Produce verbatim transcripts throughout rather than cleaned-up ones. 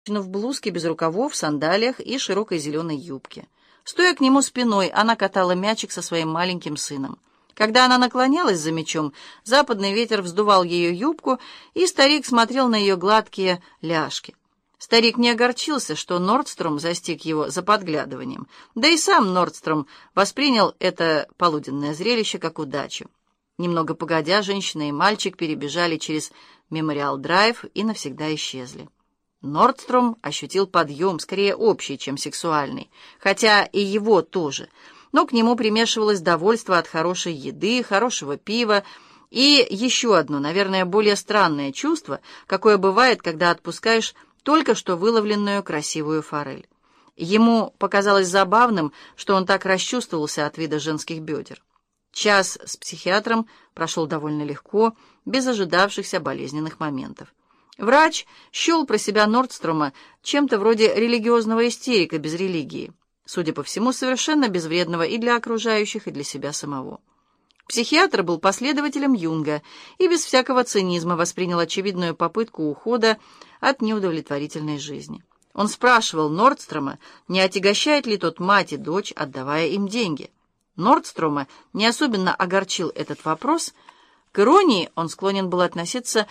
в блузке без рукавов, сандалиях и широкой зеленой юбке. Стоя к нему спиной, она катала мячик со своим маленьким сыном. Когда она наклонялась за мячом, западный ветер вздувал ее юбку, и старик смотрел на ее гладкие ляжки. Старик не огорчился, что Нордстром застиг его за подглядыванием, да и сам Нордстром воспринял это полуденное зрелище как удачу. Немного погодя, женщина и мальчик перебежали через Мемориал-драйв и навсегда исчезли. Нордстром ощутил подъем, скорее общий, чем сексуальный, хотя и его тоже, но к нему примешивалось довольство от хорошей еды, хорошего пива и еще одно, наверное, более странное чувство, какое бывает, когда отпускаешь только что выловленную красивую форель. Ему показалось забавным, что он так расчувствовался от вида женских бедер. Час с психиатром прошел довольно легко, без ожидавшихся болезненных моментов. Врач счел про себя Нордстрома чем-то вроде религиозного истерика без религии, судя по всему, совершенно безвредного и для окружающих, и для себя самого. Психиатр был последователем Юнга и без всякого цинизма воспринял очевидную попытку ухода от неудовлетворительной жизни. Он спрашивал Нордстрома, не отягощает ли тот мать и дочь, отдавая им деньги. Нордстрома не особенно огорчил этот вопрос. К иронии он склонен был относиться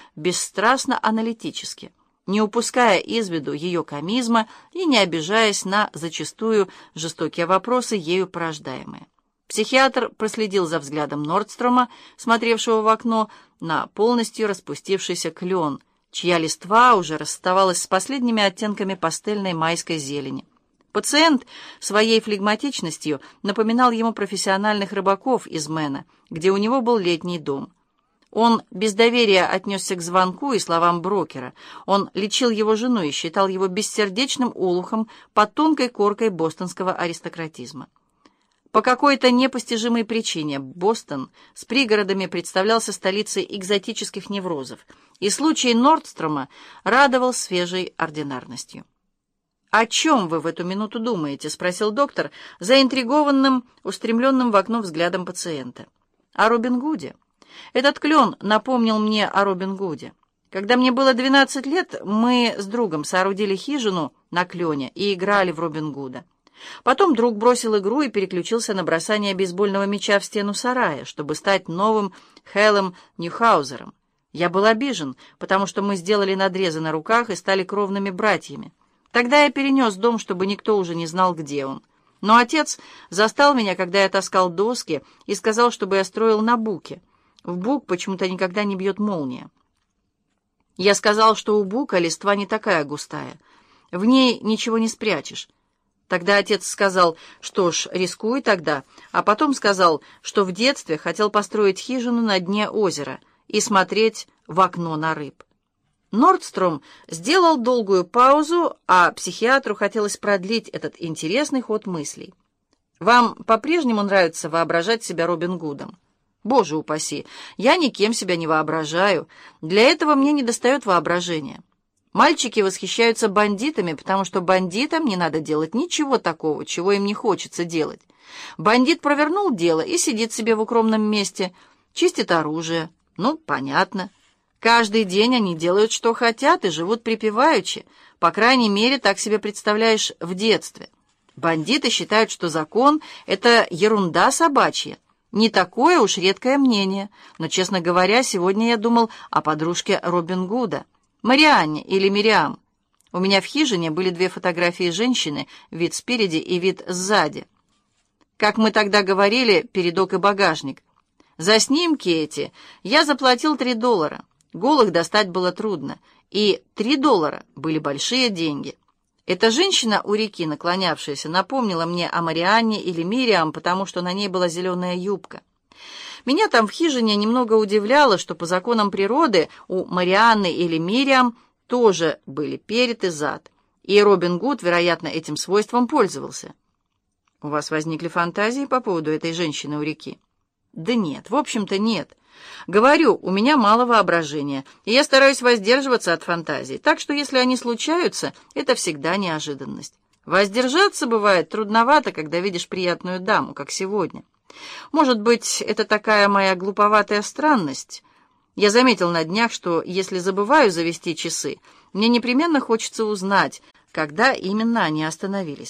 бесстрастно-аналитически, не упуская из виду ее комизма и не обижаясь на зачастую жестокие вопросы, ею порождаемые. Психиатр проследил за взглядом Нордстрома, смотревшего в окно, на полностью распустившийся клен, чья листва уже расставалась с последними оттенками пастельной майской зелени. Пациент своей флегматичностью напоминал ему профессиональных рыбаков из Мэна, где у него был летний дом. Он без доверия отнесся к звонку и словам брокера. Он лечил его жену и считал его бессердечным олухом под тонкой коркой бостонского аристократизма. По какой-то непостижимой причине Бостон с пригородами представлялся столицей экзотических неврозов, и случай Нордстрома радовал свежей ординарностью. «О чем вы в эту минуту думаете?» — спросил доктор, заинтригованным, устремленным в окно взглядом пациента. «О Робин Гуде. Этот клен напомнил мне о Робин Гуде. Когда мне было двенадцать лет, мы с другом соорудили хижину на клене и играли в Робин Гуда. Потом друг бросил игру и переключился на бросание бейсбольного мяча в стену сарая, чтобы стать новым Хеллом Ньюхаузером. Я был обижен, потому что мы сделали надрезы на руках и стали кровными братьями. Тогда я перенес дом, чтобы никто уже не знал, где он. Но отец застал меня, когда я таскал доски, и сказал, чтобы я строил на буке. В бук почему-то никогда не бьет молния. Я сказал, что у бука листва не такая густая. В ней ничего не спрячешь. Тогда отец сказал, что ж, рискуй тогда, а потом сказал, что в детстве хотел построить хижину на дне озера и смотреть в окно на рыб. Нордстром сделал долгую паузу, а психиатру хотелось продлить этот интересный ход мыслей. «Вам по-прежнему нравится воображать себя Робин Гудом?» «Боже упаси! Я никем себя не воображаю. Для этого мне недостает воображения. Мальчики восхищаются бандитами, потому что бандитам не надо делать ничего такого, чего им не хочется делать. Бандит провернул дело и сидит себе в укромном месте, чистит оружие. Ну, понятно. Каждый день они делают, что хотят, и живут припеваючи. По крайней мере, так себе представляешь в детстве. Бандиты считают, что закон — это ерунда собачья. Не такое уж редкое мнение. Но, честно говоря, сегодня я думал о подружке Робин Гуда, Марианне или Мириам. У меня в хижине были две фотографии женщины, вид спереди и вид сзади. Как мы тогда говорили, передок и багажник. За снимки эти я заплатил три доллара. Голых достать было трудно, и три доллара были большие деньги. Эта женщина у реки, наклонявшаяся, напомнила мне о Марианне или Мириам, потому что на ней была зеленая юбка. Меня там в хижине немного удивляло, что по законам природы у Марианны или Мириам тоже были перед и зад, и Робин Гуд, вероятно, этим свойством пользовался. У вас возникли фантазии по поводу этой женщины у реки? Да нет, в общем-то нет. Говорю, у меня мало воображения, и я стараюсь воздерживаться от фантазий, так что если они случаются, это всегда неожиданность. Воздержаться бывает трудновато, когда видишь приятную даму, как сегодня. Может быть, это такая моя глуповатая странность. Я заметил на днях, что если забываю завести часы, мне непременно хочется узнать, когда именно они остановились.